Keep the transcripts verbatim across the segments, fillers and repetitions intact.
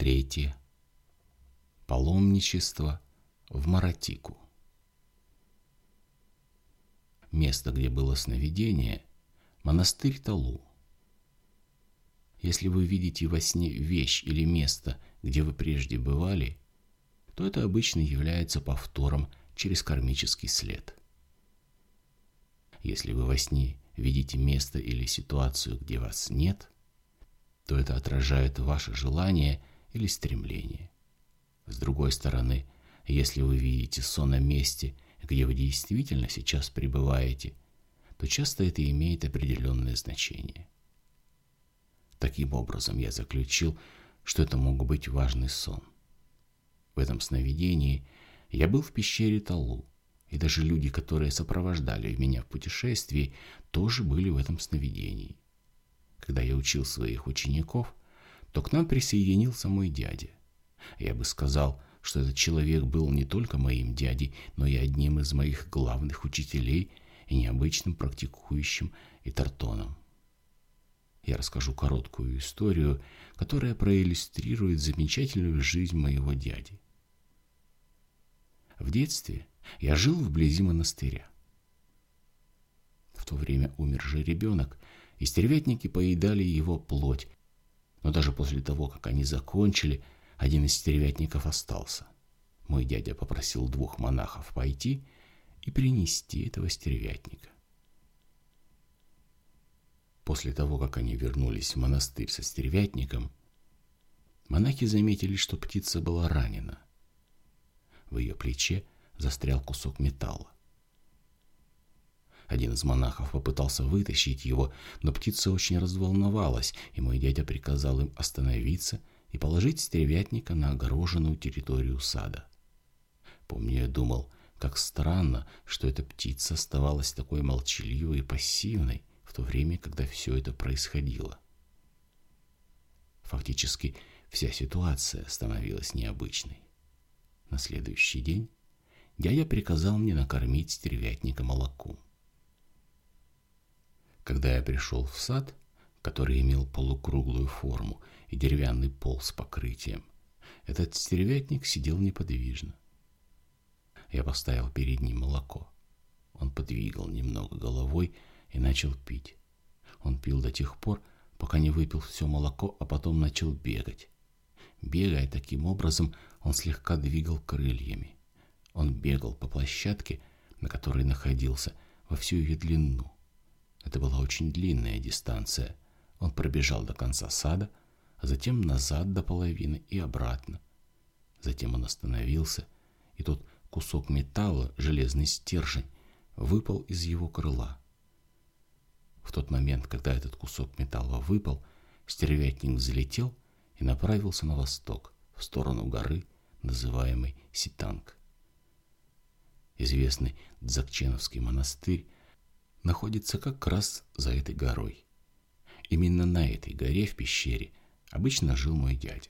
Третье. Паломничество в Маратику. Место, где было сновидение – монастырь Талу. Если вы видите во сне вещь или место, где вы прежде бывали, то это обычно является повтором через кармический след. Если вы во сне видите место или ситуацию, где вас нет, то это отражает ваше желание или стремление. С другой стороны, если вы видите сон о месте, где вы действительно сейчас пребываете, то часто это имеет определенное значение. Таким образом, я заключил, что это мог быть важный сон. В этом сновидении я был в пещере Талу, и даже люди, которые сопровождали меня в путешествии, тоже были в этом сновидении. Когда я учил своих учеников, то к нам присоединился мой дядя. Я бы сказал, что этот человек был не только моим дядей, но и одним из моих главных учителей и необычным практикующим Итартоном. Я расскажу короткую историю, которая проиллюстрирует замечательную жизнь моего дяди. В детстве я жил вблизи монастыря. В то время умер же ребенок, и стервятники поедали его плоть. Но даже после того, как они закончили, один из стервятников остался. Мой дядя попросил двух монахов пойти и принести этого стервятника. После того, как они вернулись в монастырь со стервятником, монахи заметили, что птица была ранена. В ее плече застрял кусок металла. Один из монахов попытался вытащить его, но птица очень разволновалась, и мой дядя приказал им остановиться и положить стервятника на огороженную территорию сада. Помню, я думал, как странно, что эта птица оставалась такой молчаливой и пассивной в то время, когда все это происходило. Фактически, вся ситуация становилась необычной. На следующий день дядя приказал мне накормить стервятника молоком. Когда я пришел в сад, который имел полукруглую форму и деревянный пол с покрытием, этот стервятник сидел неподвижно. Я поставил перед ним молоко. Он подвигал немного головой и начал пить. Он пил до тех пор, пока не выпил все молоко, а потом начал бегать. Бегая таким образом, он слегка двигал крыльями. Он бегал по площадке, на которой находился, во всю ее длину. Это была очень длинная дистанция. Он пробежал до конца сада, а затем назад до половины и обратно. Затем он остановился, и тот кусок металла, железный стержень, выпал из его крыла. В тот момент, когда этот кусок металла выпал, стервятник взлетел и направился на восток, в сторону горы, называемой Ситанг. Известный Дзогченовский монастырь находится как раз за этой горой. Именно на этой горе в пещере обычно жил мой дядя.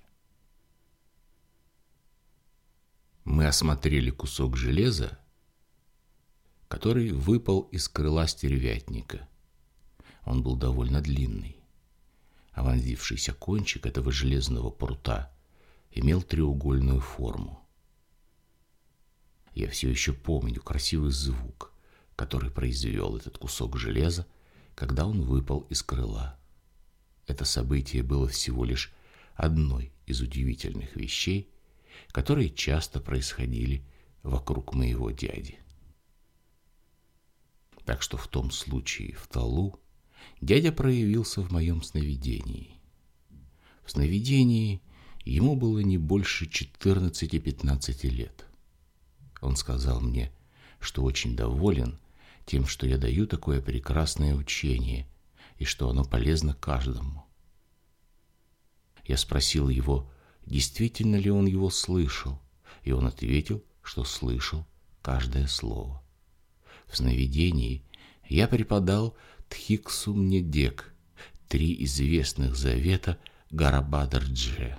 Мы осмотрели кусок железа, который выпал из крыла стервятника. Он был довольно длинный, а вонзившийся кончик этого железного прута имел треугольную форму. Я все еще помню красивый звук, который произвел этот кусок железа, когда он выпал из крыла. Это событие было всего лишь одной из удивительных вещей, которые часто происходили вокруг моего дяди. Так что в том случае в Талу дядя проявился в моем сновидении. В сновидении ему было не больше четырнадцати-пятнадцати лет. Он сказал мне, что очень доволен тем, что я даю такое прекрасное учение и что оно полезно каждому. Я спросил его, действительно ли он его слышал, и он ответил, что слышал каждое слово. В сновидении я преподал Тхиксумнедек, три известных завета Гарабадар-дже.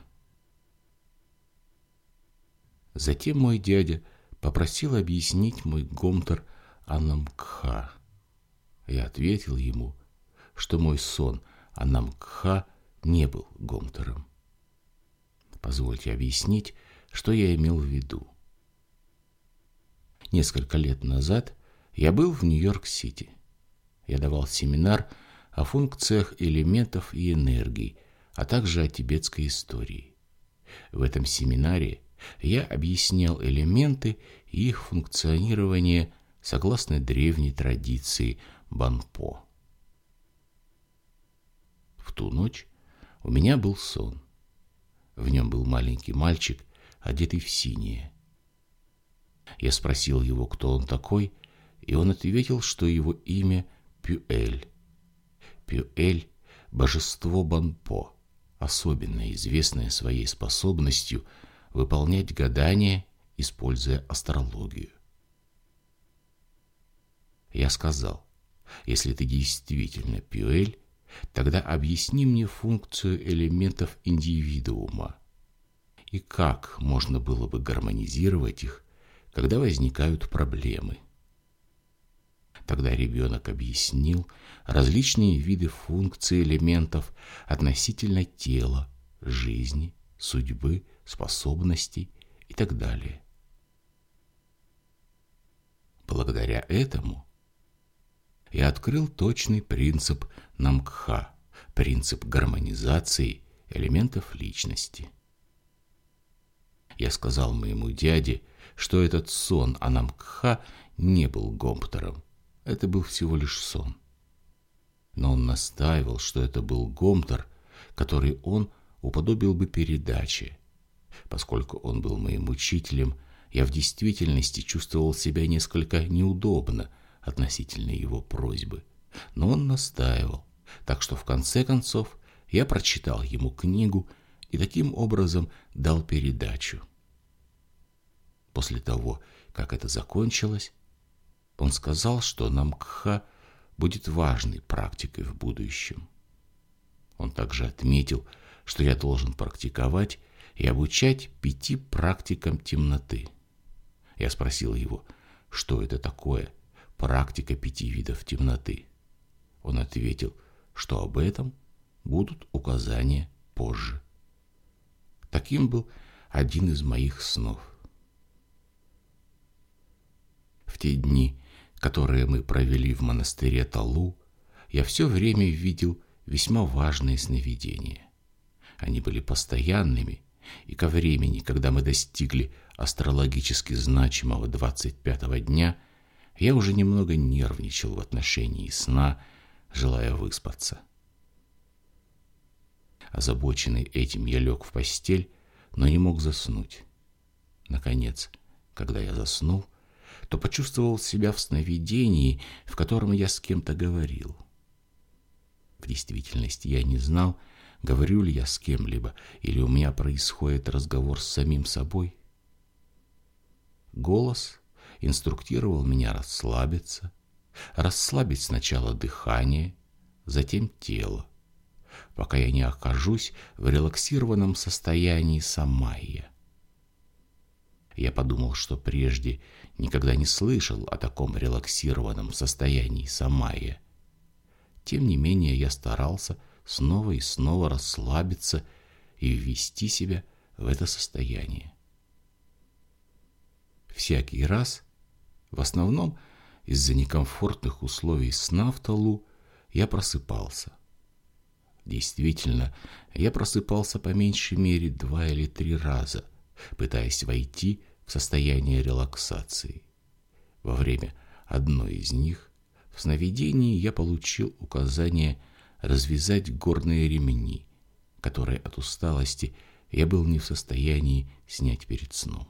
Затем мой дядя попросил объяснить мой гомтар Анамгха. Я ответил ему, что мой сон Анамгха не был гомтаром. Позвольте объяснить, что я имел в виду. Несколько лет назад я был в Нью-Йорк-Сити. Я давал семинар о функциях элементов и энергий, а также о тибетской истории. В этом семинаре я объяснял элементы и их функционирование согласно древней традиции Банпо. В ту ночь у меня был сон. В нем был маленький мальчик, одетый в синее. Я спросил его, кто он такой, и он ответил, что его имя Пюэль. Пюэль – божество Банпо, особенно известное своей способностью выполнять гадания, используя астрологию. Я сказал: если ты действительно Пюэль, тогда объясни мне функцию элементов индивидуума и как можно было бы гармонизировать их, когда возникают проблемы. Тогда ребенок объяснил различные виды функций элементов относительно тела, жизни, судьбы, способностей и так далее. Благодаря этому я открыл точный принцип Намкха, принцип гармонизации элементов личности. Я сказал моему дяде, что этот сон о Намкха не был Гомптером, это был всего лишь сон. Но он настаивал, что это был Гомптер, который он уподобил бы передаче. Поскольку он был моим учителем, я в действительности чувствовал себя несколько неудобно относительно его просьбы. Но он настаивал, так что в конце концов я прочитал ему книгу и таким образом дал передачу. После того, как это закончилось, он сказал, что Намкха будет важной практикой в будущем. Он также отметил, что я должен практиковать и обучать пяти практикам темноты. Я спросил его, что это такое практика пяти видов темноты. Он ответил, что об этом будут указания позже. Таким был один из моих снов. В те дни, которые мы провели в монастыре Талу, я все время видел весьма важные сновидения. Они были постоянными, и ко времени, когда мы достигли астрологически значимого двадцать пятого дня, я уже немного нервничал в отношении сна, желая выспаться. Озабоченный этим, я лег в постель, но не мог заснуть. Наконец, когда я заснул, то почувствовал себя в сновидении, в котором я с кем-то говорил. В действительности я не знал, говорю ли я с кем-либо, или у меня происходит разговор с самим собой. Голос инструктировал меня расслабиться, расслабить сначала дыхание, затем тело, пока я не окажусь в релаксированном состоянии самайя. Я подумал, что прежде никогда не слышал о таком релаксированном состоянии самайя. Тем не менее, я старался снова и снова расслабиться и ввести себя в это состояние. Всякий раз, в основном из-за некомфортных условий сна в Талу, я просыпался. Действительно, я просыпался по меньшей мере два или три раза, пытаясь войти в состояние релаксации. Во время одной из них в сновидении я получил указание развязать горные ремни, которые от усталости я был не в состоянии снять перед сном.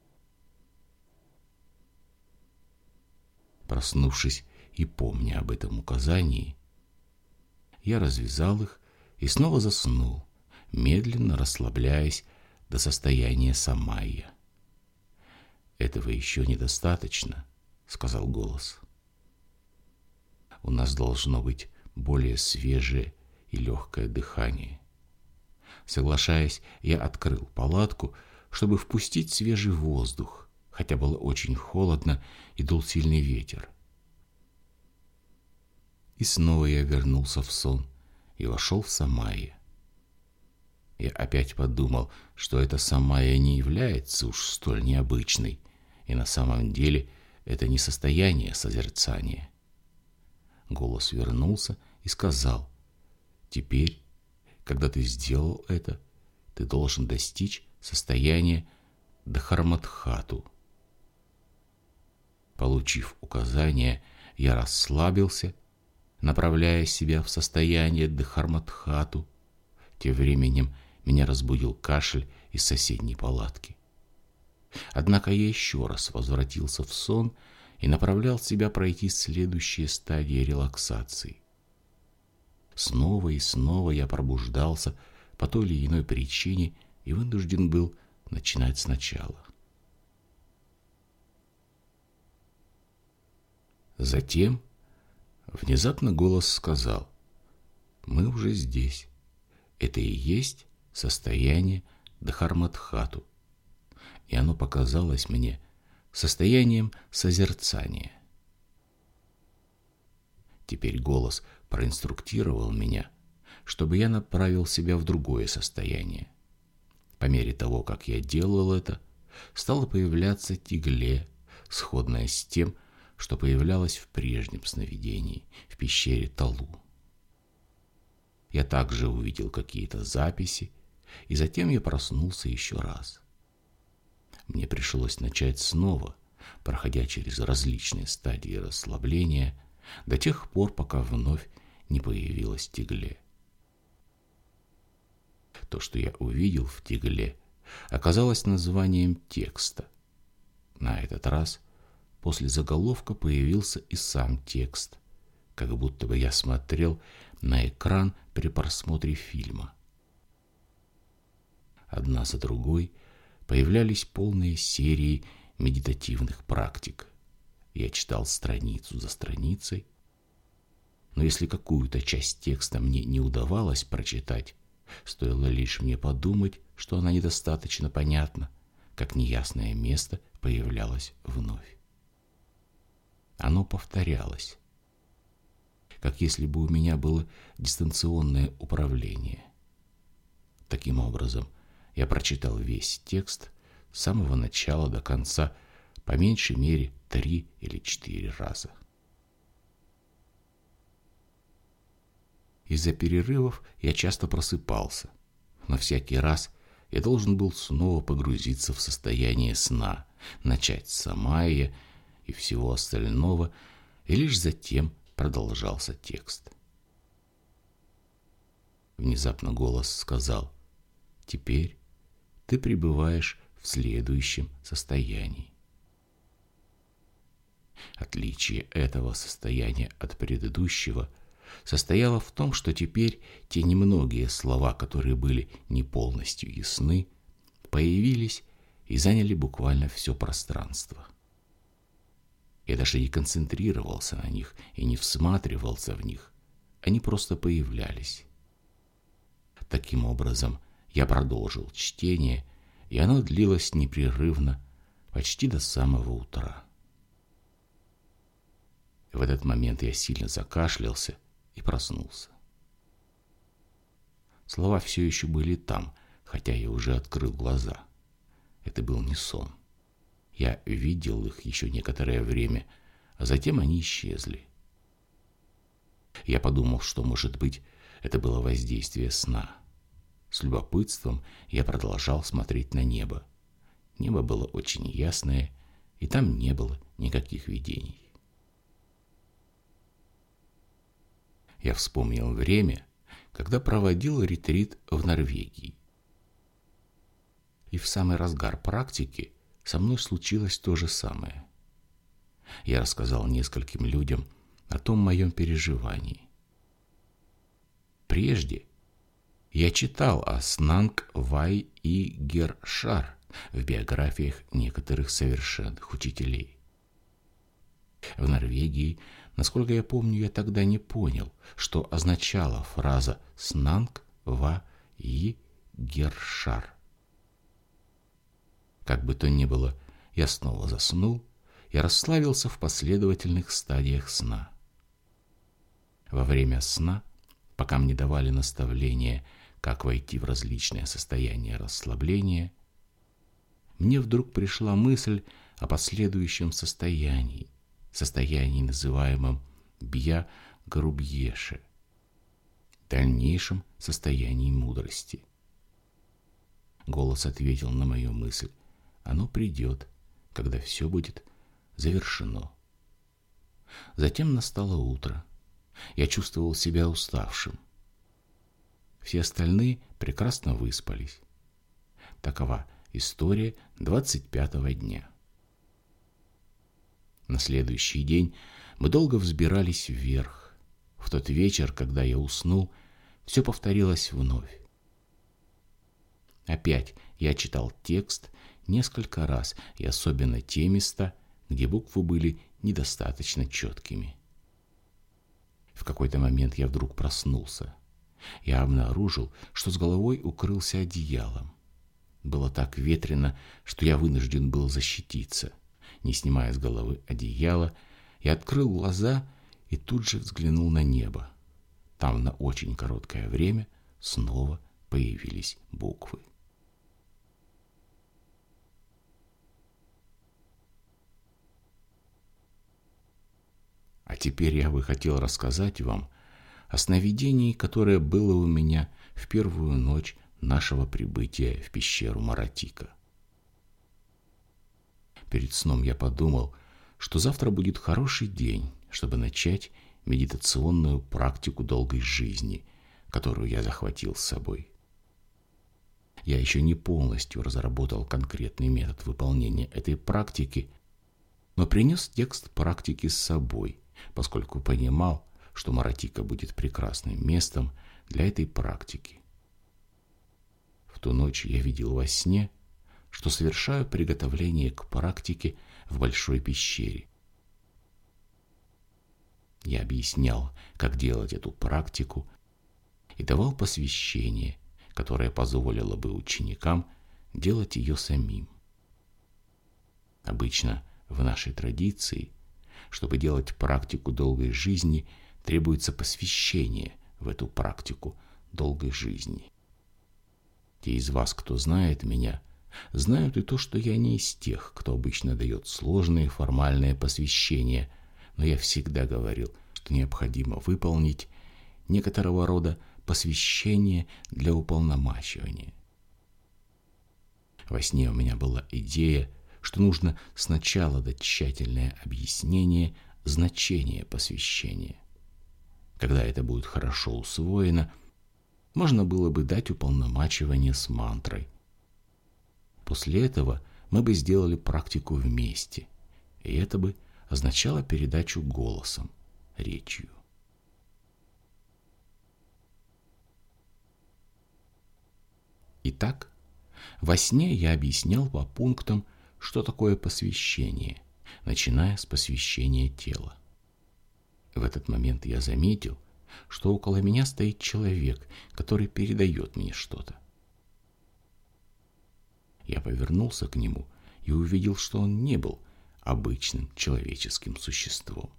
Проснувшись и помня об этом указании, я развязал их и снова заснул, медленно расслабляясь до состояния самайя. «Этого еще недостаточно», — сказал голос. «У нас должно быть более свежее и легкое дыхание». Соглашаясь, я открыл палатку, чтобы впустить свежий воздух, хотя было очень холодно и дул сильный ветер. И снова я вернулся в сон и вошел в самайя. Я опять подумал, что эта самая не является уж столь необычной, и на самом деле это не состояние созерцания. Голос вернулся и сказал: «Теперь, когда ты сделал это, ты должен достичь состояния Дхарматхату». Получив указание, я расслабился, направляя себя в состояние Дхарматхату. Тем временем меня разбудил кашель из соседней палатки. Однако я еще раз возвратился в сон и направлял себя пройти следующие стадии релаксации. Снова и снова я пробуждался по той или иной причине и вынужден был начинать сначала. Затем внезапно голос сказал: «Мы уже здесь. Это и есть состояние Дхарматхату». И оно показалось мне состоянием созерцания. Теперь голос проинструктировал меня, чтобы я направил себя в другое состояние. По мере того, как я делал это, стало появляться тигле, сходное с тем, что появлялось в прежнем сновидении в пещере Талу. Я также увидел какие-то записи, и затем я проснулся еще раз. Мне пришлось начать снова, проходя через различные стадии расслабления, до тех пор, пока вновь не появилась тигле. То, что я увидел в тигле, оказалось названием текста. На этот раз после заголовка появился и сам текст, как будто бы я смотрел на экран при просмотре фильма. Одна за другой появлялись полные серии медитативных практик. Я читал страницу за страницей, но если какую-то часть текста мне не удавалось прочитать, стоило лишь мне подумать, что она недостаточно понятна, как неясное место появлялось вновь. Оно повторялось, как если бы у меня было дистанционное управление. Таким образом, я прочитал весь текст с самого начала до конца по меньшей мере три или четыре раза. Из-за перерывов я часто просыпался, но всякий раз я должен был снова погрузиться в состояние сна, начать с самая и всего остального, и лишь затем продолжался текст. Внезапно голос сказал: «Теперь ты пребываешь в следующем состоянии». Отличие этого состояния от предыдущего состояло в том, что теперь те немногие слова, которые были не полностью ясны, появились и заняли буквально все пространство. Я даже не концентрировался на них и не всматривался в них, они просто появлялись. Таким образом, я продолжил чтение, и оно длилось непрерывно почти до самого утра. В этот момент я сильно закашлялся и проснулся. Слова все еще были там, хотя я уже открыл глаза. Это был не сон. Я видел их еще некоторое время, а затем они исчезли. Я подумал, что, может быть, это было воздействие сна. С любопытством я продолжал смотреть на небо. Небо было очень ясное, и там не было никаких видений. Я вспомнил время, когда проводил ретрит в Норвегии. И в самый разгар практики со мной случилось то же самое. Я рассказал нескольким людям о том моем переживании. Прежде я читал о Снанг Вай и Гершар в биографиях некоторых совершенных учителей. В Норвегии, насколько я помню, я тогда не понял, что означала фраза «Снанг Ва и Гершар». Как бы то ни было, я снова заснул и расслабился в последовательных стадиях сна. Во время сна, пока мне давали наставления, как войти в различные состояния расслабления, мне вдруг пришла мысль о последующем состоянии, состоянии, называемом бья-гарубьеше, дальнейшем состоянии мудрости. Голос ответил на мою мысль: оно придет, когда все будет завершено. Затем настало утро. Я чувствовал себя уставшим. Все остальные прекрасно выспались. Такова история двадцать пятого дня. На следующий день мы долго взбирались вверх. В тот вечер, когда я уснул, все повторилось вновь. Опять я читал текст несколько раз, и особенно те места, где буквы были недостаточно четкими. В какой-то момент я вдруг проснулся. Я обнаружил, что с головой укрылся одеялом. Было так ветрено, что я вынужден был защититься. Не снимая с головы одеяла, я открыл глаза и тут же взглянул на небо. Там на очень короткое время снова появились буквы. А теперь я бы хотел рассказать вам о сновидении, которое было у меня в первую ночь нашего прибытия в пещеру Маратика. Перед сном я подумал, что завтра будет хороший день, чтобы начать медитационную практику долгой жизни, которую я захватил с собой. Я еще не полностью разработал конкретный метод выполнения этой практики, но принес текст практики с собой, поскольку понимал, что Маратика будет прекрасным местом для этой практики. В ту ночь я видел во сне, что совершаю приготовление к практике в большой пещере. Я объяснял, как делать эту практику, и давал посвящение, которое позволило бы ученикам делать ее самим. Обычно в нашей традиции, чтобы делать практику долгой жизни, требуется посвящение в эту практику долгой жизни. Те из вас, кто знает меня, знают и то, что я не из тех, кто обычно дает сложные формальные посвящения, но я всегда говорил, что необходимо выполнить некоторого рода посвящение для уполномачивания. Во сне у меня была идея, что нужно сначала дать тщательное объяснение значения посвящения. Когда это будет хорошо усвоено, можно было бы дать уполномачивание с мантрой. После этого мы бы сделали практику вместе, и это бы означало передачу голосом, речью. Итак, во сне я объяснял по пунктам, что такое посвящение, начиная с посвящения тела. В этот момент я заметил, что около меня стоит человек, который передает мне что-то. Я повернулся к нему и увидел, что он не был обычным человеческим существом.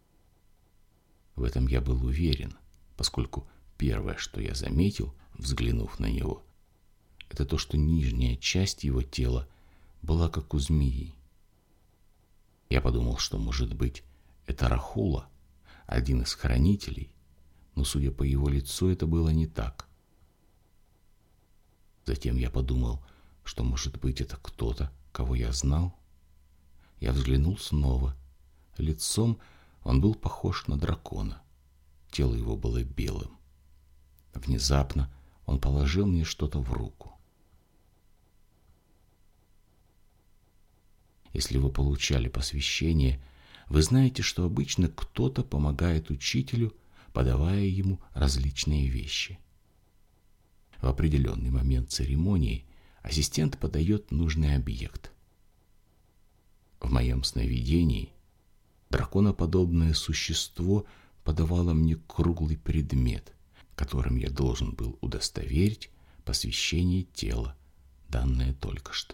В этом я был уверен, поскольку первое, что я заметил, взглянув на него, это то, что нижняя часть его тела была как у змеи. Я подумал, что, может быть, это Рахула, один из хранителей, но, судя по его лицу, это было не так. Затем я подумал, что, может быть, это кто-то, кого я знал. Я взглянул снова. Лицом он был похож на дракона. Тело его было белым. Внезапно он положил мне что-то в руку. Если вы получали посвящение, вы знаете, что обычно кто-то помогает учителю, подавая ему различные вещи. В определенный момент церемонии ассистент подает нужный объект. В моем сновидении драконоподобное существо подавало мне круглый предмет, которым я должен был удостоверить посвящение тела, данное только что.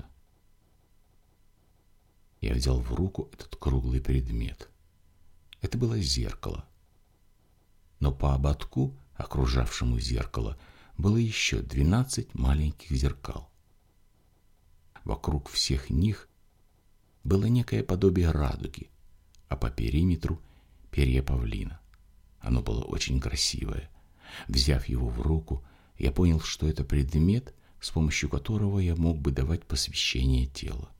Я взял в руку этот круглый предмет. Это было зеркало. Но по ободку, окружавшему зеркало, было еще двенадцать маленьких зеркал. Вокруг всех них было некое подобие радуги, а по периметру перья павлина. Оно было очень красивое. Взяв его в руку, я понял, что это предмет, с помощью которого я мог бы давать посвящение тела.